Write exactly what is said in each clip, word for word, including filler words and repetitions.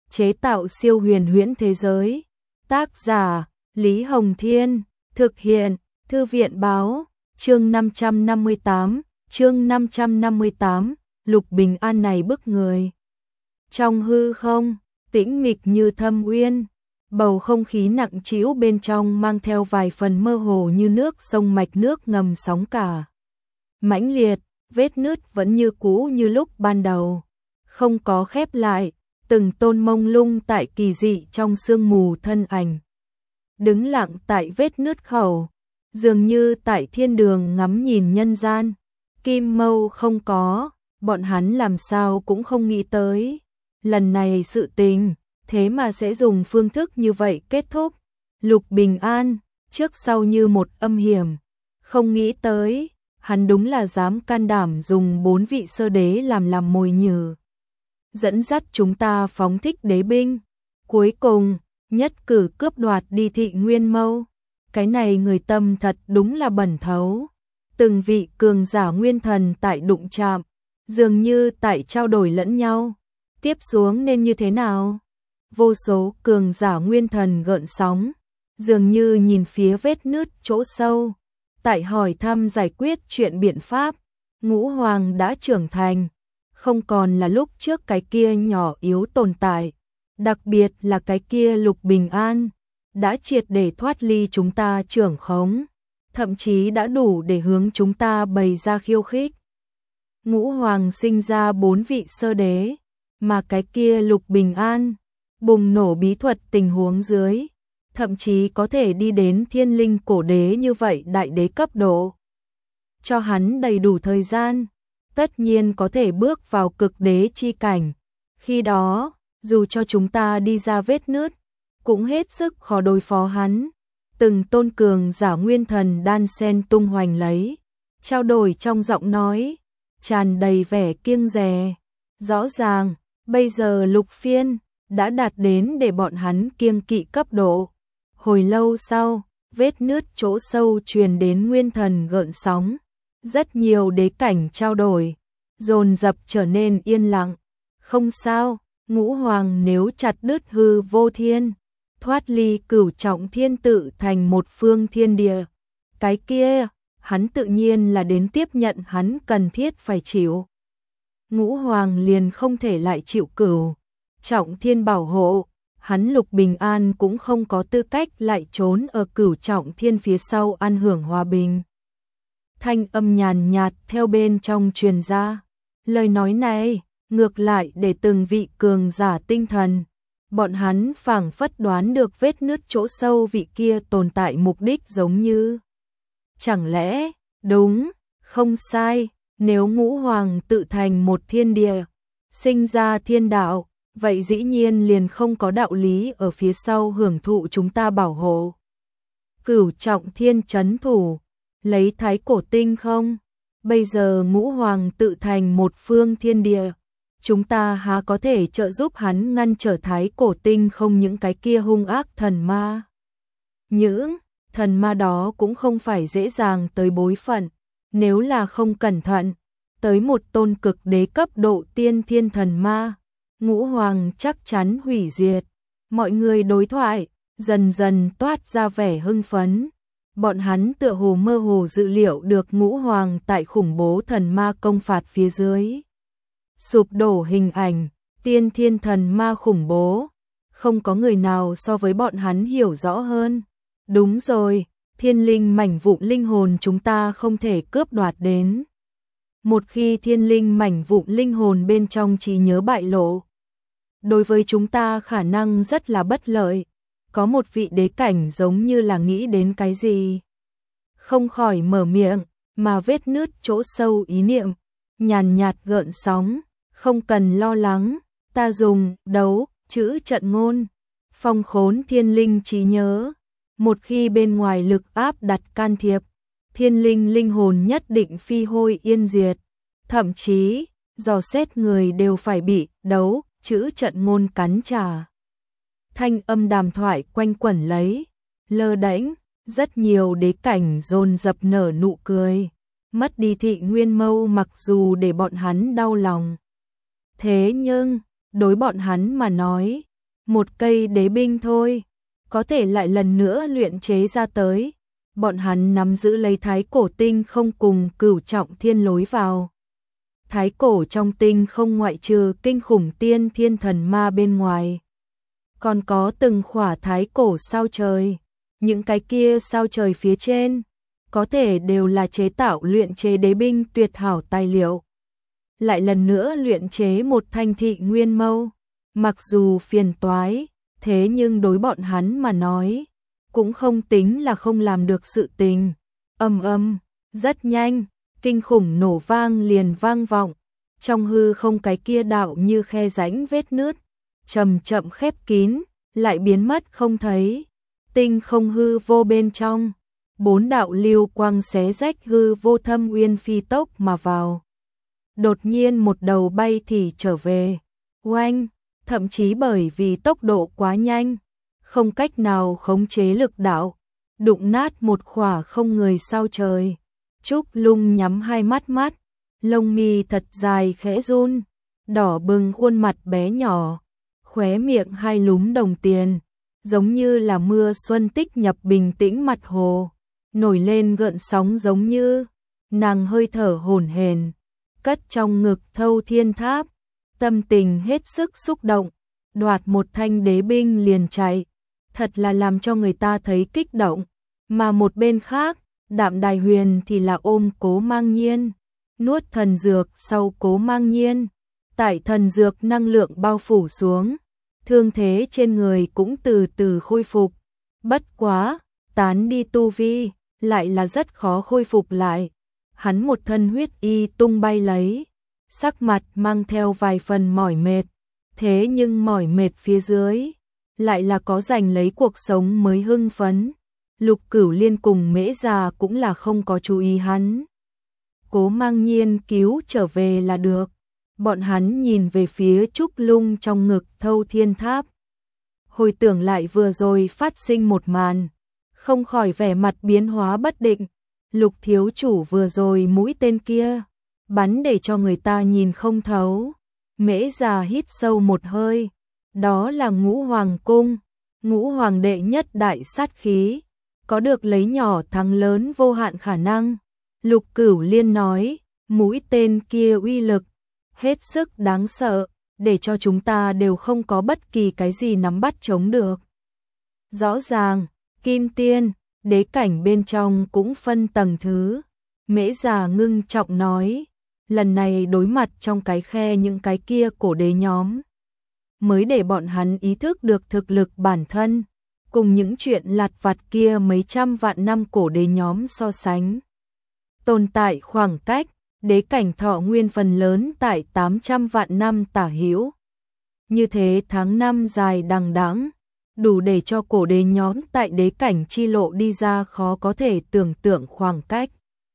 chế tạo siêu huyền huyễn thế giới. Tác giả Lý Hồng Thiên, thực hiện Thư viện Báo, chương năm trăm năm mươi tám, chương năm trăm năm mươi tám, Lục Bình An này bức người. Trong hư không, tĩnh mịch như thâm uyên, bầu không khí nặng trĩu bên trong mang theo vài phần mơ hồ như nước sông mạch nước ngầm sóng cả. Mãnh liệt, vết nứt vẫn như cũ như lúc ban đầu, không có khép lại, từng tôn mông lung tại kỳ dị trong sương mù thân ảnh. Đứng lặng tại vết nứt khẩu, dường như tại thiên đường ngắm nhìn nhân gian. Kim Mâu không có, bọn hắn làm sao cũng không nghĩ tới. Lần này sự tình, thế mà sẽ dùng phương thức như vậy kết thúc. Lục Bình An, trước sau như một âm hiểm. Không nghĩ tới, hắn đúng là dám can đảm dùng bốn vị sơ đế làm làm mồi nhử. Dẫn dắt chúng ta phóng thích đế binh. Cuối cùng, nhất cử cướp đoạt đi thị Nguyên Mâu. Cái này người tâm thật đúng là bẩn thấu. Từng vị cường giả nguyên thần tại đụng chạm, dường như tại trao đổi lẫn nhau. Tiếp xuống nên như thế nào? Vô số cường giả nguyên thần gợn sóng, dường như nhìn phía vết nứt chỗ sâu, tại hỏi thăm giải quyết chuyện biện pháp. Ngũ Hoàng đã trưởng thành, không còn là lúc trước cái kia nhỏ yếu tồn tại, đặc biệt là cái kia Lục Bình An, đã triệt để thoát ly chúng ta trưởng khống, thậm chí đã đủ để hướng chúng ta bày ra khiêu khích. Ngũ Hoàng sinh ra bốn vị sơ đế, mà cái kia Lục Bình An, bùng nổ bí thuật tình huống dưới, thậm chí có thể đi đến thiên linh cổ đế như vậy đại đế cấp độ. Cho hắn đầy đủ thời gian, tất nhiên có thể bước vào cực đế chi cảnh. Khi đó, dù cho chúng ta đi ra vết nứt, cũng hết sức khó đối phó hắn. Từng tôn cường giả nguyên thần đan sen tung hoành lấy, trao đổi trong giọng nói, tràn đầy vẻ kiêng dè. Rõ ràng, bây giờ Lục Phiên đã đạt đến để bọn hắn kiêng kỵ cấp độ. Hồi lâu sau, vết nứt chỗ sâu truyền đến nguyên thần gợn sóng. Rất nhiều đế cảnh trao đổi, dồn dập trở nên yên lặng. Không sao, Ngũ Hoàng nếu chặt đứt hư vô thiên, thoát ly cửu trọng thiên tự thành một phương thiên địa, cái kia, hắn tự nhiên là đến tiếp nhận hắn cần thiết phải chịu. Ngũ Hoàng liền không thể lại chịu cửu trọng thiên bảo hộ, hắn Lục Bình An cũng không có tư cách lại trốn ở cửu trọng thiên phía sau ăn hưởng hòa bình. Thanh âm nhàn nhạt theo bên trong truyền ra, lời nói này ngược lại để từng vị cường giả tinh thần, bọn hắn phảng phất đoán được vết nứt chỗ sâu vị kia tồn tại mục đích giống như. Chẳng lẽ, đúng, không sai, nếu Ngũ Hoàng tự thành một thiên địa, sinh ra thiên đạo, vậy dĩ nhiên liền không có đạo lý ở phía sau hưởng thụ chúng ta bảo hộ. Cửu trọng thiên trấn thủ, lấy thái cổ tinh không? Bây giờ Ngũ Hoàng tự thành một phương thiên địa, chúng ta há có thể trợ giúp hắn ngăn trở thái cổ tinh không những cái kia hung ác thần ma. Những thần ma đó cũng không phải dễ dàng tới bối phận, nếu là không cẩn thận, tới một tôn cực đế cấp độ tiên thiên thần ma, Ngũ Hoàng chắc chắn hủy diệt. Mọi người đối thoại, dần dần toát ra vẻ hưng phấn. Bọn hắn tựa hồ mơ hồ dự liệu được Ngũ Hoàng tại khủng bố thần ma công phạt phía dưới. Sụp đổ hình ảnh, tiên thiên thần ma khủng bố. Không có người nào so với bọn hắn hiểu rõ hơn. Đúng rồi, thiên linh mảnh vụn linh hồn chúng ta không thể cướp đoạt đến. Một khi thiên linh mảnh vụn linh hồn bên trong trí nhớ bại lộ, đối với chúng ta khả năng rất là bất lợi. Có một vị đế cảnh giống như là nghĩ đến cái gì, không khỏi mở miệng, mà vết nứt chỗ sâu ý niệm, nhàn nhạt gợn sóng, không cần lo lắng, ta dùng đấu chữ trận ngôn, phong khốn thiên linh trí nhớ, một khi bên ngoài lực áp đặt can thiệp, thiên linh linh hồn nhất định phi hôi yên diệt, thậm chí, dò xét người đều phải bị đấu chữ trận ngôn cắn trả. Thanh âm đàm thoại quanh quẩn lấy, lơ đễnh, rất nhiều đế cảnh dồn dập nở nụ cười. Mất đi thị Nguyên Mâu mặc dù để bọn hắn đau lòng, thế nhưng, đối bọn hắn mà nói, một cây đế binh thôi, có thể lại lần nữa luyện chế ra tới. Bọn hắn nắm giữ lấy thái cổ tinh không cùng cửu trọng thiên lối vào. Thái cổ trong tinh không ngoại trừ kinh khủng tiên thiên thần ma bên ngoài, còn có từng khỏa thái cổ sao trời. Những cái kia sao trời phía trên có thể đều là chế tạo luyện chế đế binh tuyệt hảo tài liệu. Lại lần nữa luyện chế một thanh thị nguyên mâu, mặc dù phiền toái, thế nhưng đối bọn hắn mà nói, cũng không tính là không làm được sự tình. Ầm ầm, rất nhanh, kinh khủng nổ vang liền vang vọng, trong hư không cái kia đạo như khe rãnh vết nứt, chậm chậm khép kín, lại biến mất không thấy. Tinh không hư vô bên trong, bốn đạo lưu quang xé rách hư vô thâm uyên phi tốc mà vào. Đột nhiên một đầu bay thì trở về, oanh, thậm chí bởi vì tốc độ quá nhanh, không cách nào khống chế lực đạo, đụng nát một khỏa không người sao trời. Trúc Lung nhắm hai mắt mắt, lông mi thật dài khẽ run, đỏ bừng khuôn mặt bé nhỏ, khóe miệng hai lúm đồng tiền, giống như là mưa xuân tích nhập bình tĩnh mặt hồ, nổi lên gợn sóng giống như nàng hơi thở hổn hển, cất trong ngực Thâu Thiên Tháp, tâm tình hết sức xúc động, đoạt một thanh đế binh liền chạy, thật là làm cho người ta thấy kích động. Mà một bên khác, Đạm Đài Huyền thì là ôm Cố Mang Nhiên, nuốt thần dược sau Cố Mang Nhiên, tại thần dược năng lượng bao phủ xuống, thương thế trên người cũng từ từ khôi phục. Bất quá, tán đi tu vi, lại là rất khó khôi phục lại. Hắn một thân huyết y tung bay lấy, sắc mặt mang theo vài phần mỏi mệt, thế nhưng mỏi mệt phía dưới, lại là có giành lấy cuộc sống mới hưng phấn. Lục Cửu Liên cùng Mễ Già cũng là không có chú ý hắn. Cố Mang Nhiên cứu trở về là được. Bọn hắn nhìn về phía Trúc Lung trong ngực Thâu Thiên Tháp. Hồi tưởng lại vừa rồi phát sinh một màn, không khỏi vẻ mặt biến hóa bất định. Lục thiếu chủ vừa rồi mũi tên kia, bắn để cho người ta nhìn không thấu. Mễ Già hít sâu một hơi, đó là Ngũ Hoàng Cung, Ngũ Hoàng đệ nhất đại sát khí, có được lấy nhỏ thắng lớn vô hạn khả năng. Lục Cửu Liên nói, mũi tên kia uy lực hết sức đáng sợ, để cho chúng ta đều không có bất kỳ cái gì nắm bắt chống được. Rõ ràng, kim tiên, đế cảnh bên trong cũng phân tầng thứ. Mễ Già ngưng trọng nói, lần này đối mặt trong cái khe những cái kia cổ đế nhóm, mới để bọn hắn ý thức được thực lực bản thân, cùng những chuyện lặt vặt kia mấy trăm vạn năm cổ đế nhóm so sánh. Tồn tại khoảng cách, đế cảnh thọ nguyên phần lớn tại tám trăm vạn năm tả hữu. Như thế tháng năm dài đằng đẵng, đủ để cho cổ đế nhóm tại đế cảnh chi lộ đi ra khó có thể tưởng tượng khoảng cách.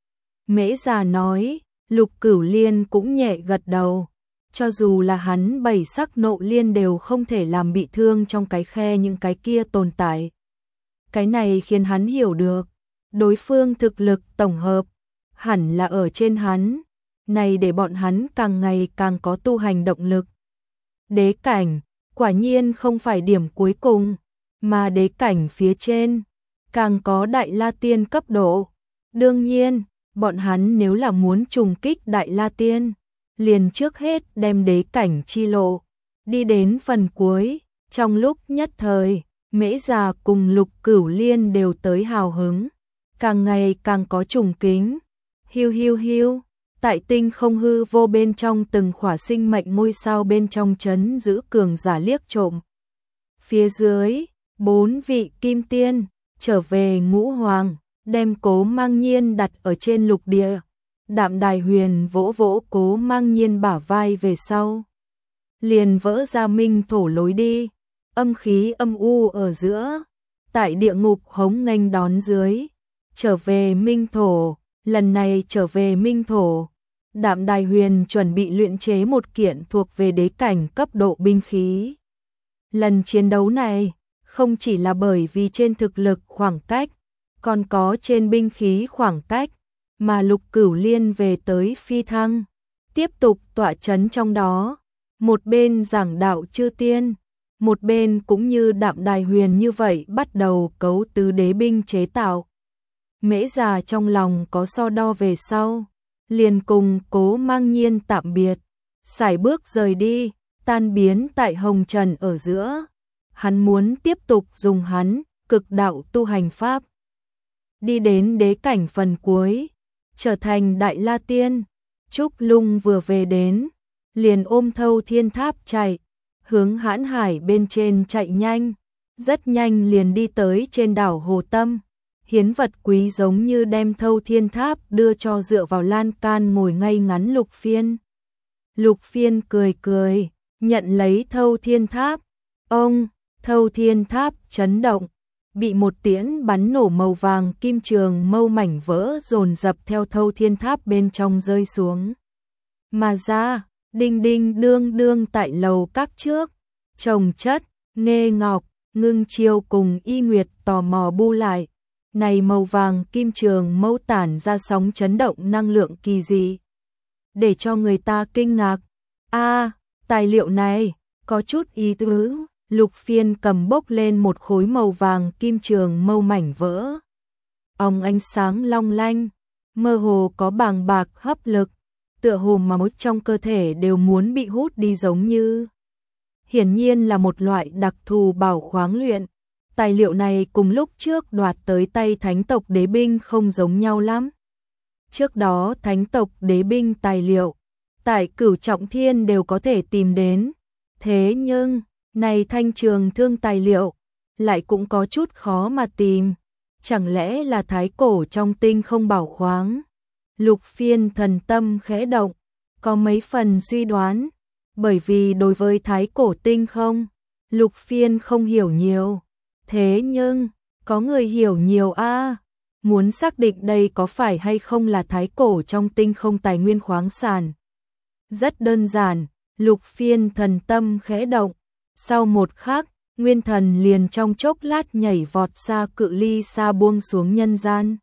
Mễ Già nói, Lục Cửu Liên cũng nhẹ gật đầu, cho dù là hắn bảy sắc nộ liên đều không thể làm bị thương trong cái khe những cái kia tồn tại. Cái này khiến hắn hiểu được, đối phương thực lực tổng hợp, hẳn là ở trên hắn, này để bọn hắn càng ngày càng có tu hành động lực. Đế cảnh, quả nhiên không phải điểm cuối cùng, mà đế cảnh phía trên, càng có Đại La Tiên cấp độ. Đương nhiên, bọn hắn nếu là muốn trùng kích Đại La Tiên, liền trước hết đem đế cảnh chi lộ, đi đến phần cuối. Trong lúc nhất thời, Mễ Già cùng Lục Cửu Liên đều tới hào hứng, càng ngày càng có trùng kính. Hiu hiu hiu, tại tinh không hư vô bên trong từng khỏa sinh mệnh ngôi sao bên trong chấn giữ cường giả liếc trộm. Phía dưới, bốn vị kim tiên, trở về Ngũ Hoàng, đem Cố Mang Nhiên đặt ở trên lục địa. Đạm Đài Huyền vỗ vỗ Cố Mang Nhiên bả vai về sau, liền vỡ ra minh thổ lối đi, âm khí âm u ở giữa, tại địa ngục hống nghênh đón dưới, trở về minh thổ. Lần này trở về minh thổ, Đạm Đài Huyền chuẩn bị luyện chế một kiện thuộc về đế cảnh cấp độ binh khí. Lần chiến đấu này, không chỉ là bởi vì trên thực lực khoảng cách, còn có trên binh khí khoảng cách, mà Lục Cửu Liên về tới phi thăng, tiếp tục tọa chấn trong đó, một bên giảng đạo chư tiên, một bên cũng như Đạm Đài Huyền như vậy bắt đầu cấu tứ đế binh chế tạo. Mễ Già trong lòng có so đo về sau, liền cùng Cố Mang Nhiên tạm biệt, sải bước rời đi, tan biến tại hồng trần ở giữa. Hắn muốn tiếp tục dùng hắn cực đạo tu hành pháp, đi đến đế cảnh phần cuối, trở thành Đại La Tiên. Trúc Lung vừa về đến, liền ôm Thâu Thiên Tháp chạy, hướng Hãn Hải bên trên chạy nhanh, rất nhanh liền đi tới trên đảo Hồ Tâm. Hiến vật quý giống như đem Thâu Thiên Tháp đưa cho dựa vào lan can ngồi ngay ngắn Lục Phiên. Lục Phiên cười cười, nhận lấy Thâu Thiên Tháp. Ông, Thâu Thiên Tháp chấn động, bị một tiễn bắn nổ màu vàng kim trường mâu mảnh vỡ dồn dập theo Thâu Thiên Tháp bên trong rơi xuống. Mà ra, đinh đinh đương đương tại lầu các trước, Trồng Chất, Nghê Ngọc, Ngưng Chiêu cùng Y Nguyệt tò mò bu lại. Này màu vàng kim trường mâu tản ra sóng chấn động năng lượng kỳ dị, để cho người ta kinh ngạc. A, tài liệu này có chút ý tứ. Lục Phiên cầm bốc lên một khối màu vàng kim trường mâu mảnh vỡ. Ong ánh sáng long lanh, mơ hồ có bàng bạc hấp lực, tựa hồ mà mỗi trong cơ thể đều muốn bị hút đi giống như. Hiển nhiên là một loại đặc thù bảo khoáng luyện. Tài liệu này cùng lúc trước đoạt tới tay Thánh tộc đế binh không giống nhau lắm. Trước đó Thánh tộc đế binh tài liệu, tại Cửu Trọng Thiên đều có thể tìm đến. Thế nhưng, này thanh trường thương tài liệu, lại cũng có chút khó mà tìm. Chẳng lẽ là thái cổ trong tinh không bảo khoáng? Lục Phiên thần tâm khẽ động, có mấy phần suy đoán. Bởi vì đối với thái cổ tinh không, Lục Phiên không hiểu nhiều. Thế nhưng, có người hiểu nhiều a. À, muốn xác định đây có phải hay không là thái cổ trong tinh không tài nguyên khoáng sản. Rất đơn giản, Lục Phiên thần tâm khẽ động. Sau một khắc, nguyên thần liền trong chốc lát nhảy vọt xa cự ly xa buông xuống nhân gian.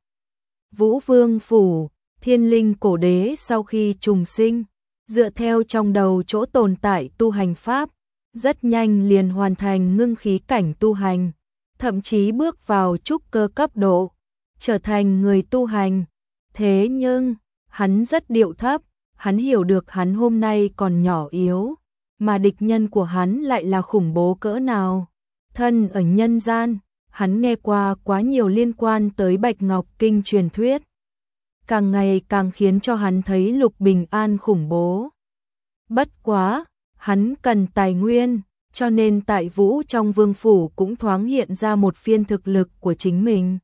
Vũ Vương Phủ, Thiên Linh cổ đế sau khi trùng sinh, dựa theo trong đầu chỗ tồn tại tu hành pháp, rất nhanh liền hoàn thành ngưng khí cảnh tu hành, thậm chí bước vào trúc cơ cấp độ, trở thành người tu hành. Thế nhưng, hắn rất điệu thấp, hắn hiểu được hắn hôm nay còn nhỏ yếu, mà địch nhân của hắn lại là khủng bố cỡ nào. Thân ở nhân gian, hắn nghe qua quá nhiều liên quan tới Bạch Ngọc Kinh truyền thuyết, càng ngày càng khiến cho hắn thấy Lục Bình An khủng bố. Bất quá, hắn cần tài nguyên, cho nên tại Vũ trong vương phủ cũng thoáng hiện ra một phiên thực lực của chính mình.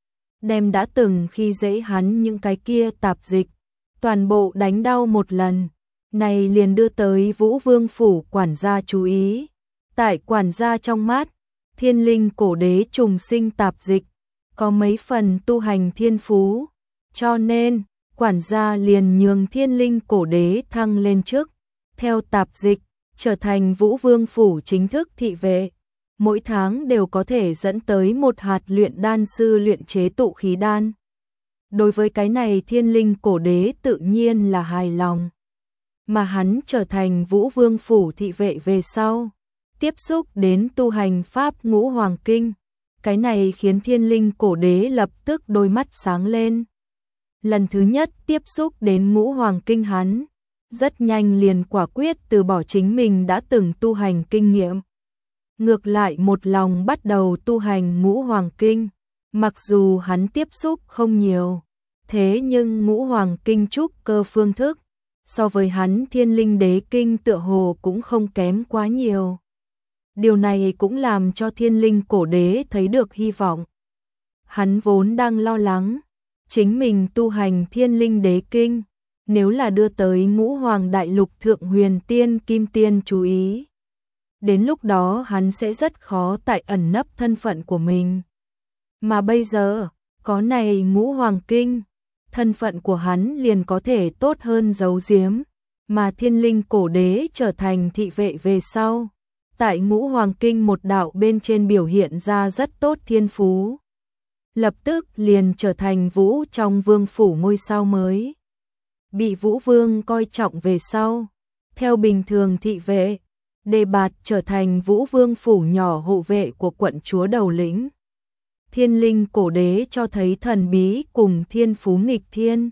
Đem đã từng khi dễ hắn những cái kia tạp dịch, toàn bộ đánh đau một lần. Này liền đưa tới Vũ Vương phủ quản gia chú ý. Tại quản gia trong mắt, Thiên Linh cổ đế trùng sinh tạp dịch, có mấy phần tu hành thiên phú. Cho nên, quản gia liền nhường Thiên Linh cổ đế thăng lên trước, theo tạp dịch, trở thành Vũ Vương phủ chính thức thị vệ. Mỗi tháng đều có thể dẫn tới một hạt luyện đan sư luyện chế tụ khí đan. Đối với cái này Thiên Linh cổ đế tự nhiên là hài lòng. Mà hắn trở thành Vũ Vương phủ thị vệ về sau, tiếp xúc đến tu hành pháp Ngũ Hoàng Kinh. Cái này khiến Thiên Linh cổ đế lập tức đôi mắt sáng lên. Lần thứ nhất tiếp xúc đến Ngũ Hoàng Kinh hắn, rất nhanh liền quả quyết từ bỏ chính mình đã từng tu hành kinh nghiệm. Ngược lại một lòng bắt đầu tu hành Ngũ Hoàng Kinh. Mặc dù hắn tiếp xúc không nhiều, thế nhưng Ngũ Hoàng Kinh trúc cơ phương thức, so với hắn Thiên Linh đế kinh tựa hồ cũng không kém quá nhiều. Điều này cũng làm cho Thiên Linh cổ đế thấy được hy vọng. Hắn vốn đang lo lắng, chính mình tu hành Thiên Linh đế kinh, nếu là đưa tới Ngũ Hoàng đại lục thượng huyền tiên kim tiên chú ý, đến lúc đó hắn sẽ rất khó tại ẩn nấp thân phận của mình. Mà bây giờ, có này Ngũ Hoàng Kinh, thân phận của hắn liền có thể tốt hơn giấu giếm, mà Thiên Linh cổ đế trở thành thị vệ về sau. Tại Ngũ Hoàng Kinh một đạo bên trên biểu hiện ra rất tốt thiên phú. Lập tức liền trở thành Vũ trong vương phủ ngôi sao mới. Bị Vũ Vương coi trọng về sau. Theo bình thường thị vệ, đề bạt trở thành Vũ Vương phủ nhỏ hộ vệ của quận chúa đầu lĩnh. Thiên linh cổ đế cho thấy thần bí cùng thiên phú nghịch thiên.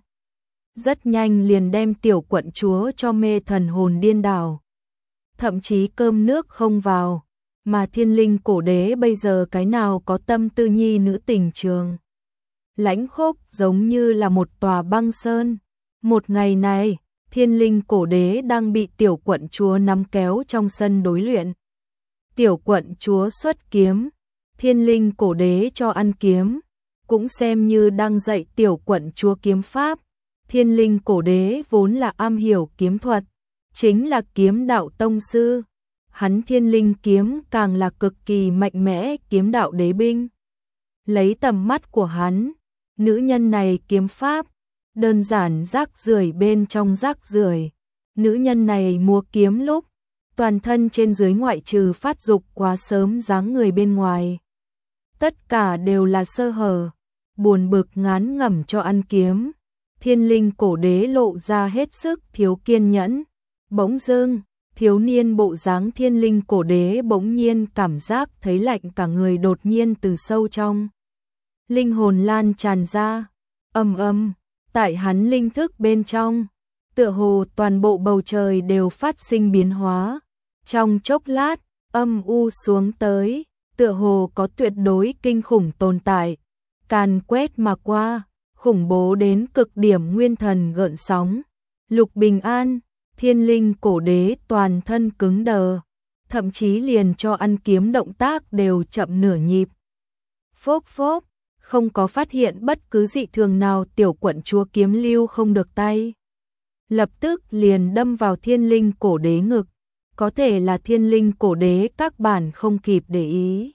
Rất nhanh liền đem tiểu quận chúa cho mê thần hồn điên đảo. Thậm chí cơm nước không vào, mà thiên linh cổ đế bây giờ cái nào có tâm tư nhi nữ tình trường. Lãnh khốc giống như là một tòa băng sơn. Một ngày này, thiên linh cổ đế đang bị tiểu quận chúa nắm kéo trong sân đối luyện. Tiểu quận chúa xuất kiếm, thiên linh cổ đế cho ăn kiếm, cũng xem như đang dạy tiểu quận chúa kiếm pháp. Thiên linh cổ đế vốn là am hiểu kiếm thuật, chính là kiếm đạo tông sư. Hắn thiên linh kiếm càng là cực kỳ mạnh mẽ kiếm đạo đế binh. Lấy tầm mắt của hắn, nữ nhân này kiếm pháp, đơn giản rác rưởi bên trong rác rưởi. Nữ nhân này múa kiếm lúc, toàn thân trên dưới ngoại trừ phát dục quá sớm dáng người bên ngoài. Tất cả đều là sơ hở, buồn bực ngán ngẩm cho ăn kiếm. Thiên linh cổ đế lộ ra hết sức thiếu kiên nhẫn. Bỗng dưng, thiếu niên bộ dáng thiên linh cổ đế bỗng nhiên cảm giác thấy lạnh cả người đột nhiên từ sâu trong. Linh hồn lan tràn ra, ầm ầm, tại hắn linh thức bên trong, tựa hồ toàn bộ bầu trời đều phát sinh biến hóa. Trong chốc lát, âm u xuống tới, tựa hồ có tuyệt đối kinh khủng tồn tại, càn quét mà qua, khủng bố đến cực điểm nguyên thần gợn sóng. Lục Bình An, thiên linh cổ đế toàn thân cứng đờ, thậm chí liền cho ăn kiếm động tác đều chậm nửa nhịp. Phốc phốc, không có phát hiện bất cứ dị thường nào, tiểu quận chúa kiếm lưu không được tay. Lập tức liền đâm vào thiên linh cổ đế ngực, có thể là thiên linh cổ đế các bản không kịp để ý.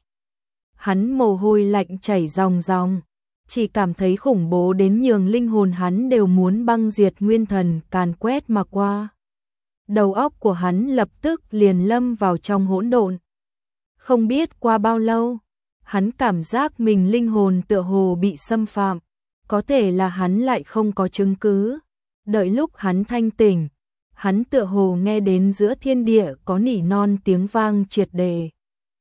Hắn mồ hôi lạnh chảy ròng ròng, chỉ cảm thấy khủng bố đến nhường linh hồn hắn đều muốn băng diệt nguyên thần càn quét mà qua. Đầu óc của hắn lập tức liền lâm vào trong hỗn độn. Không biết qua bao lâu, hắn cảm giác mình linh hồn tựa hồ bị xâm phạm, có thể là hắn lại không có chứng cứ. Đợi lúc hắn thanh tỉnh, hắn tựa hồ nghe đến giữa thiên địa có nỉ non tiếng vang triệt đề.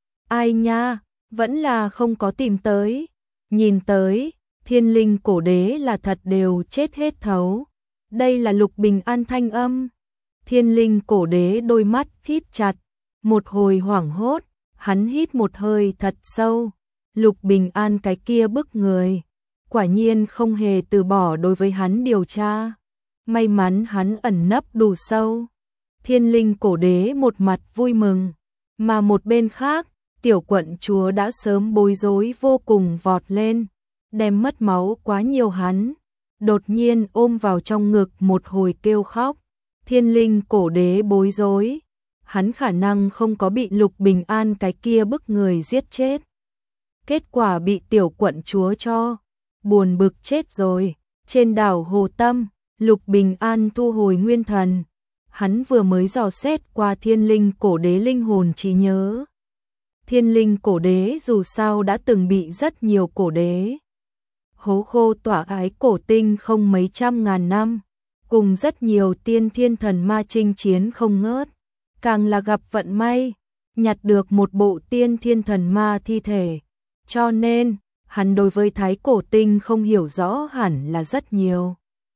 Ai nha, vẫn là không có tìm tới. Nhìn tới, thiên linh cổ đế là thật đều chết hết thấu. Đây là Lục Bình An thanh âm. Thiên linh cổ đế đôi mắt thít chặt, một hồi hoảng hốt, hắn hít một hơi thật sâu. Lục Bình An cái kia bức người, quả nhiên không hề từ bỏ đối với hắn điều tra. May mắn hắn ẩn nấp đủ sâu. Thiên linh cổ đế một mặt vui mừng, mà một bên khác, tiểu quận chúa đã sớm bối rối vô cùng vọt lên, đem mất máu quá nhiều hắn, đột nhiên ôm vào trong ngực một hồi kêu khóc. Thiên linh cổ đế bối rối, hắn khả năng không có bị Lục Bình An cái kia bức người giết chết. Kết quả bị tiểu quận chúa cho, buồn bực chết rồi. Trên đảo Hồ Tâm, Lục Bình An thu hồi nguyên thần, hắn vừa mới dò xét qua thiên linh cổ đế linh hồn trí nhớ. Thiên linh cổ đế dù sao đã từng bị rất nhiều cổ đế hố khô tỏa ái cổ tinh không mấy trăm ngàn năm, cùng rất nhiều tiên thiên thần ma chinh chiến không ngớt, càng là gặp vận may, nhặt được một bộ tiên thiên thần ma thi thể, cho nên hắn đối với thái cổ tinh không hiểu rõ hẳn là rất nhiều.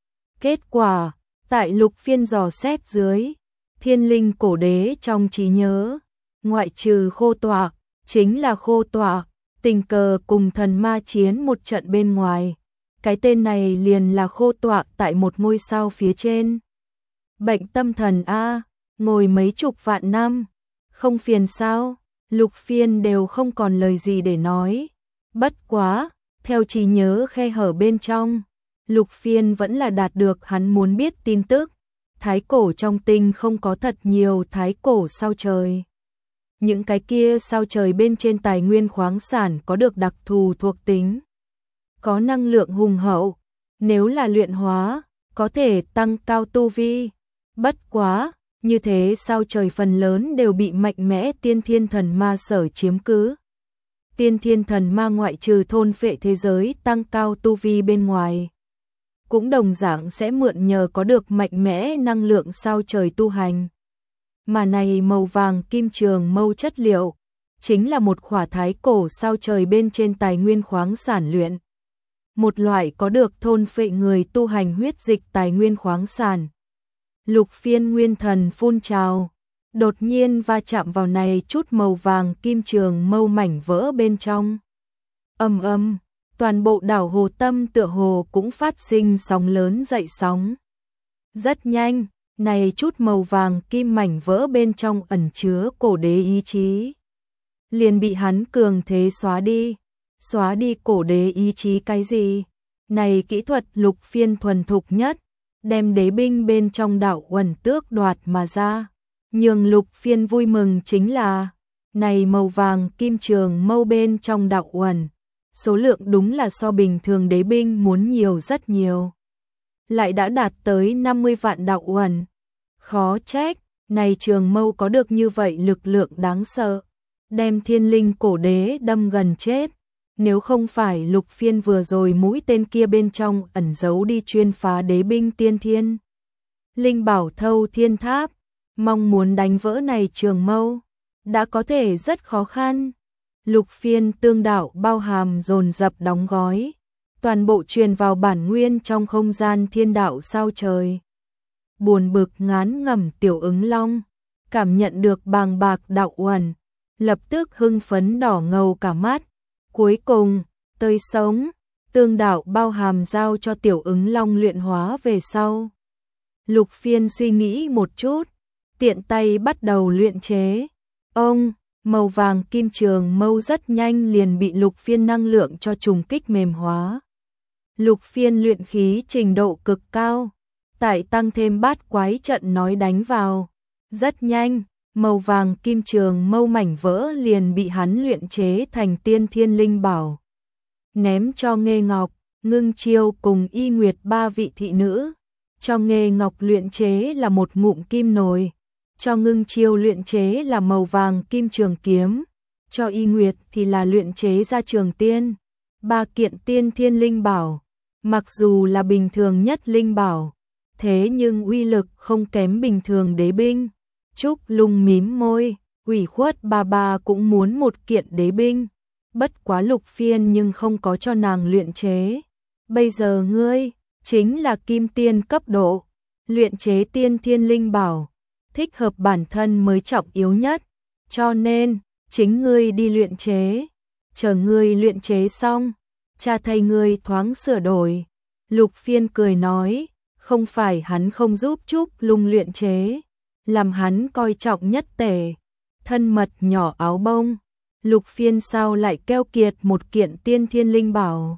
Kết quả, tại lục phiên dò xét dưới, thiên linh cổ đế trong trí nhớ, ngoại trừ khô tọa, chính là khô tọa, tình cờ cùng thần ma chiến một trận bên ngoài. Cái tên này liền là khô tọa tại một ngôi sao phía trên. Bệnh tâm thần A, ngồi mấy chục vạn năm, không phiền sao, lục phiên đều không còn lời gì để nói. Bất quá, theo trí nhớ khe hở bên trong, lục phiên vẫn là đạt được hắn muốn biết tin tức. Thái cổ trong tinh không có thật nhiều thái cổ sao trời. Những cái kia sao trời bên trên tài nguyên khoáng sản có được đặc thù thuộc tính, có năng lượng hùng hậu, nếu là luyện hóa, có thể tăng cao tu vi. Bất quá, như thế sao trời phần lớn đều bị mạnh mẽ tiên thiên thần ma sở chiếm cứ. Tiên thiên thần ma ngoại trừ thôn phệ thế giới tăng cao tu vi bên ngoài, cũng đồng dạng sẽ mượn nhờ có được mạnh mẽ năng lượng sao trời tu hành. Mà này màu vàng kim trường mâu chất liệu, chính là một khỏa thái cổ sao trời bên trên tài nguyên khoáng sản luyện. Một loại có được thôn phệ người tu hành huyết dịch tài nguyên khoáng sản. Lục Phiên nguyên thần phun trào, đột nhiên va chạm vào này chút màu vàng kim trường mâu mảnh vỡ bên trong. Ầm ầm, toàn bộ đảo Hồ Tâm tựa hồ cũng phát sinh sóng lớn dậy sóng. Rất nhanh, này chút màu vàng kim mảnh vỡ bên trong ẩn chứa cổ đế ý chí, liền bị hắn cường thế xóa đi. Xóa đi cổ đế ý chí cái gì? Này kỹ thuật Lục Phiên thuần thục nhất, đem đế binh bên trong đạo uẩn tước đoạt mà ra. Nhưng Lục Phiên vui mừng chính là, này màu vàng kim trường mâu bên trong đạo uẩn, số lượng đúng là so bình thường đế binh muốn nhiều rất nhiều. Lại đã đạt tới năm mươi vạn đạo uẩn. Khó trách, này trường mâu có được như vậy lực lượng đáng sợ, đem thiên linh cổ đế đâm gần chết. Nếu không phải Lục Phiên vừa rồi mũi tên kia bên trong ẩn giấu đi chuyên phá đế binh tiên thiên linh bảo thâu thiên tháp, mong muốn đánh vỡ này trường mâu, đã có thể rất khó khăn. Lục Phiên tương đạo bao hàm dồn dập đóng gói, toàn bộ truyền vào bản nguyên trong không gian thiên đạo sao trời. Buồn bực ngán ngẩm Tiểu Ứng Long, cảm nhận được bàng bạc đạo uẩn, lập tức hưng phấn đỏ ngầu cả mắt. Cuối cùng, tươi sống, tương đạo bao hàm giao cho Tiểu Ứng Long luyện hóa về sau. Lục Phiên suy nghĩ một chút, tiện tay bắt đầu luyện chế. Ông, màu vàng kim trường mâu rất nhanh liền bị Lục Phiên năng lượng cho trùng kích mềm hóa. Lục Phiên luyện khí trình độ cực cao, tại tăng thêm bát quái trận nói đánh vào. Rất nhanh, màu vàng kim trường mâu mảnh vỡ liền bị hắn luyện chế thành tiên thiên linh bảo. Ném cho Nghê Ngọc, Ngưng Chiêu cùng Y Nguyệt ba vị thị nữ. Cho Nghê Ngọc luyện chế là một ngụm kim nồi. Cho Ngưng Chiêu luyện chế là màu vàng kim trường kiếm. Cho Y Nguyệt thì là luyện chế ra trường tiên. Ba kiện tiên thiên linh bảo. Mặc dù là bình thường nhất linh bảo, thế nhưng uy lực không kém bình thường đế binh. Trúc Lung mím môi, ủy khuất bà bà cũng muốn một kiện đế binh. Bất quá Lục Phiên nhưng không có cho nàng luyện chế. Bây giờ ngươi, chính là kim tiên cấp độ, luyện chế tiên thiên linh bảo, thích hợp bản thân mới trọng yếu nhất. Cho nên, chính ngươi đi luyện chế. Chờ ngươi luyện chế xong, cha thầy ngươi thoáng sửa đổi. Lục Phiên cười nói, không phải hắn không giúp Trúc Lung luyện chế, làm hắn coi trọng nhất tể, thân mật nhỏ áo bông. Lục Phiên sao lại keo kiệt một kiện tiên thiên linh bảo.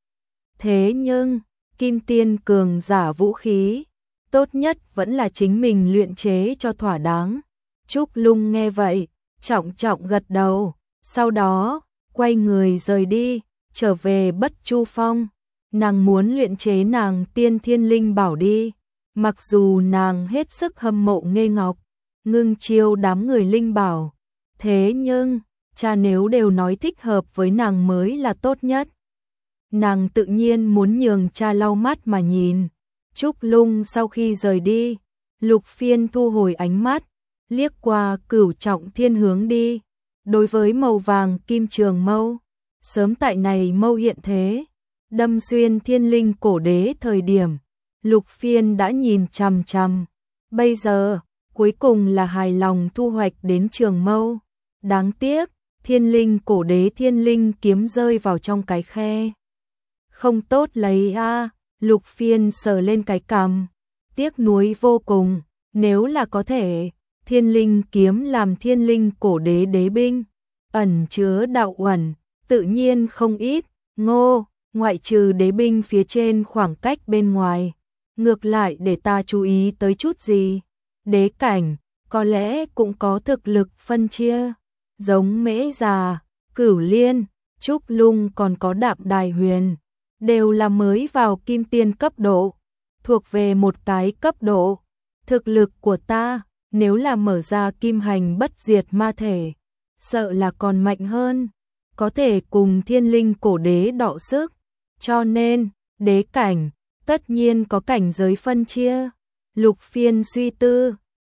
Thế nhưng, kim tiên cường giả vũ khí, tốt nhất vẫn là chính mình luyện chế cho thỏa đáng. Trúc Lung nghe vậy, trọng trọng gật đầu, sau đó, quay người rời đi, trở về Bất Chu Phong. Nàng muốn luyện chế nàng tiên thiên linh bảo đi. Mặc dù nàng hết sức hâm mộ Nghê Ngọc, Ngưng Chiêu đám người linh bảo, thế nhưng, cha nếu đều nói thích hợp với nàng mới là tốt nhất. Nàng tự nhiên muốn nhường cha lau mắt mà nhìn. Trúc Lung sau khi rời đi, Lục Phiên thu hồi ánh mắt, liếc qua Cửu Trọng Thiên hướng đi. Đối với màu vàng kim trường mâu, sớm tại này mâu hiện thế, đâm xuyên thiên linh cổ đế thời điểm, Lục Phiên đã nhìn chằm chằm. Bây giờ, cuối cùng là hài lòng thu hoạch đến trường mâu. Đáng tiếc, thiên linh cổ đế thiên linh kiếm rơi vào trong cái khe. Không tốt lấy a. À, Lục Phiên sờ lên cái cằm, tiếc nuối vô cùng. Nếu là có thể, thiên linh kiếm làm thiên linh cổ đế đế binh, ẩn chứa đạo uẩn, tự nhiên không ít. Ngô, ngoại trừ đế binh phía trên khoảng cách bên ngoài, ngược lại để ta chú ý tới chút gì. Đế cảnh, có lẽ cũng có thực lực phân chia, giống Mễ Già, Cửu Liên, Trúc Lung còn có Đạm Đài Huyền, đều là mới vào kim tiên cấp độ, thuộc về một cái cấp độ. Thực lực của ta, nếu là mở ra kim hành bất diệt ma thể, sợ là còn mạnh hơn, có thể cùng thiên linh cổ đế đọ sức. Cho nên, đế cảnh, tất nhiên có cảnh giới phân chia. Lục Phiên suy tư,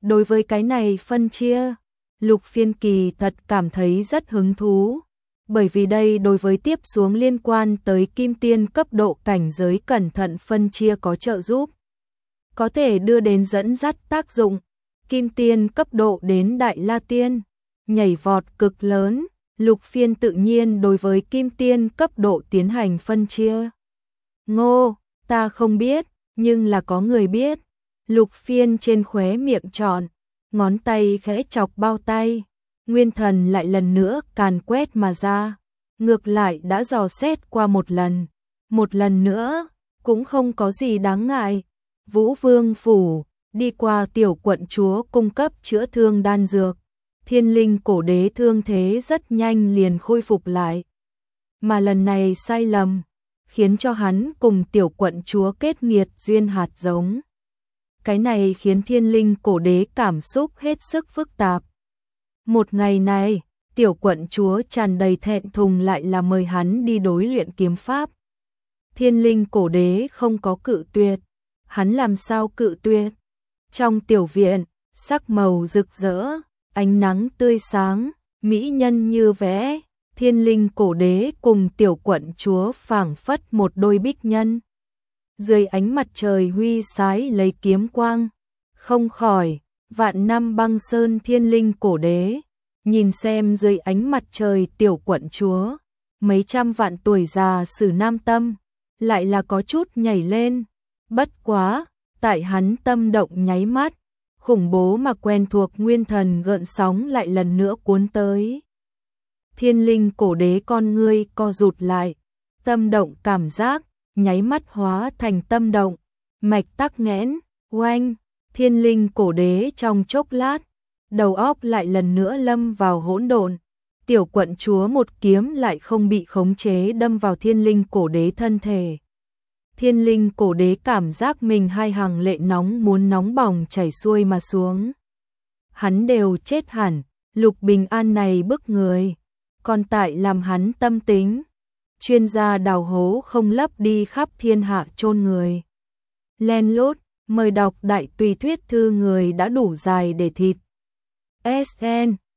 Đối với cái này phân chia, Lục Phiên kỳ thật cảm thấy rất hứng thú, bởi vì đây đối với tiếp xuống liên quan tới kim tiên cấp độ cảnh giới cẩn thận phân chia có trợ giúp. Có thể đưa đến dẫn dắt tác dụng, kim tiên cấp độ đến đại la tiên, nhảy vọt cực lớn, Lục Phiên tự nhiên đối với kim tiên cấp độ tiến hành phân chia. Ngô, ta không biết, nhưng là có người biết. Lục Phiên trên khóe miệng tròn, ngón tay khẽ chọc bao tay, nguyên thần lại lần nữa càn quét mà ra, ngược lại đã dò xét qua một lần, một lần nữa, cũng không có gì đáng ngại. Vũ Vương phủ, đi qua tiểu quận chúa cung cấp chữa thương đan dược, Thiên Linh cổ đế thương thế rất nhanh liền khôi phục lại. Mà lần này sai lầm, khiến cho hắn cùng tiểu quận chúa kết nghiệt duyên hạt giống. Cái này khiến Thiên Linh cổ đế cảm xúc hết sức phức tạp. Một ngày này, tiểu quận chúa tràn đầy thẹn thùng lại là mời hắn đi đối luyện kiếm pháp. Thiên Linh cổ đế không có cự tuyệt, hắn làm sao cự tuyệt. Trong tiểu viện, sắc màu rực rỡ, ánh nắng tươi sáng, mỹ nhân như vẽ, Thiên Linh cổ đế cùng tiểu quận chúa phảng phất một đôi bích nhân. Dưới ánh mặt trời huy sái lấy kiếm quang, không khỏi, vạn năm băng sơn Thiên Linh cổ đế, nhìn xem dưới ánh mặt trời tiểu quận chúa, mấy trăm vạn tuổi già sử nam tâm, lại là có chút nhảy lên, bất quá, tại hắn tâm động nháy mắt, khủng bố mà quen thuộc nguyên thần gợn sóng lại lần nữa cuốn tới. Thiên Linh cổ đế con ngươi co rụt lại, tâm động cảm giác, nháy mắt hóa thành tâm động, mạch tắc nghẽn, oanh, Thiên Linh cổ đế trong chốc lát, đầu óc lại lần nữa lâm vào hỗn độn. Tiểu quận chúa một kiếm lại không bị khống chế đâm vào Thiên Linh cổ đế thân thể. Thiên Linh cổ đế cảm giác mình hai hàng lệ nóng muốn nóng bỏng chảy xuôi mà xuống. Hắn đều chết hẳn, Lục Bình An này bức người, còn tại làm hắn tâm tính. Chuyên gia đào hố không lấp đi khắp thiên hạ chôn người. Len lút, mời đọc đại tùy thuyết thư người đã đủ dài để thịt. ét en